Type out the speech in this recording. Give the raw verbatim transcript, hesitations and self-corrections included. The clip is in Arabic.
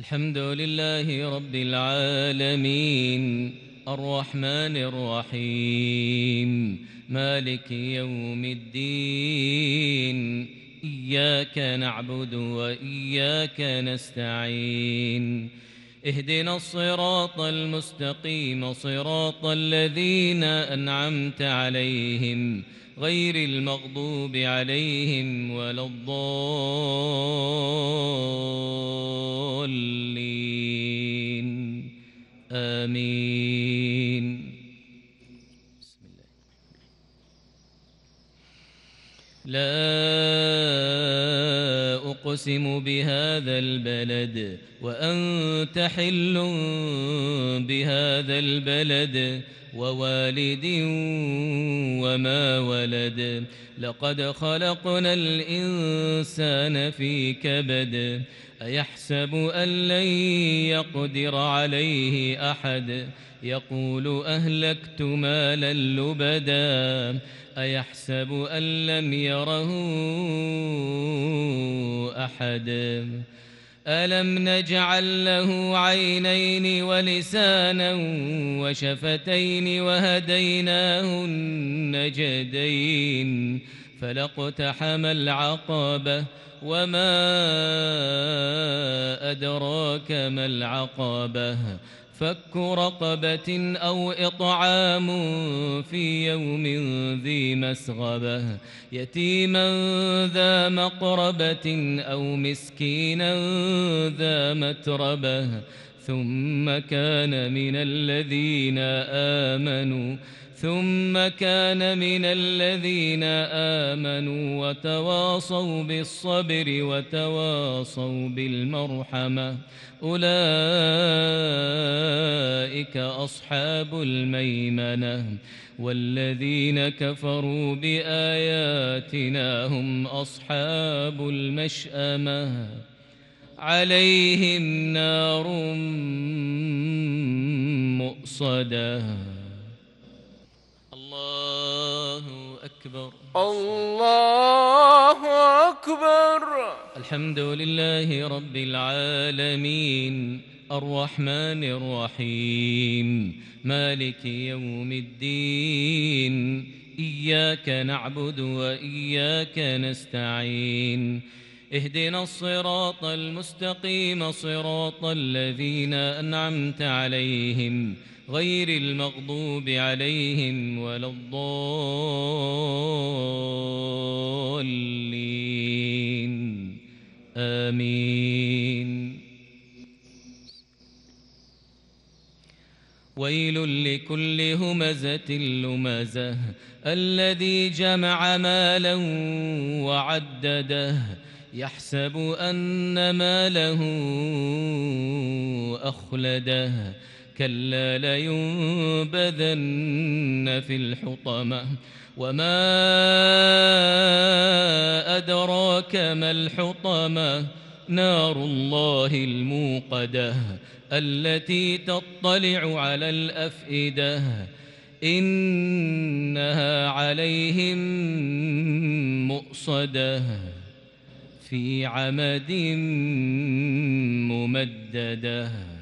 الحمد لله رب العالمين الرحمن الرحيم مالك يوم الدين إياك نعبد وإياك نستعين اهدنا الصراط المستقيم صراط الذين أنعمت عليهم غير المغضوب عليهم ولا الضالين آمين. بسم الله. لا أقسم بهذا البلد وأنت حل بهذا البلد ووالد وما ولد لقد خلقنا الإنسان في كبد أيحسب أن لن يقدر عليه أحد يقول أهلكت مالا لبدا أيحسب أن لم يره أحد ألم نجعل له عينين ولسانا وشفتين وهديناه النجدين فلاقتحم العقبة وما أدراك ما العقبة فك رقبة أو إطعام في يوم ذي مسغبة يتيما ذا مقربة أو مسكينا ذا متربة ثم كان من الذين آمنوا ثم كان من الذين آمنوا وتواصوا بالصبر وتواصوا بالمرحمة أولئك أصحاب الميمنة والذين كفروا بآياتنا هم أصحاب المشأمة عليهم نار مؤصدة. الله أكبر. الله أكبر. الحمد لله رب العالمين الرحمن الرحيم مالك يوم الدين إياك نعبد وإياك نستعين اهدنا الصراط المستقيم صراط الذين أنعمت عليهم غير المغضوب عليهم ولا الضالين آمين. ويل لكل همزة لمزة الذي جمع مالا وعدده يحسب أن ماله أخلده كلا لينبذن في الحطمة وما أدراك ما الحطمة نار الله الموقدة التي تطلع على الأفئدة إنها عليهم مؤصدة في عمد ممددة.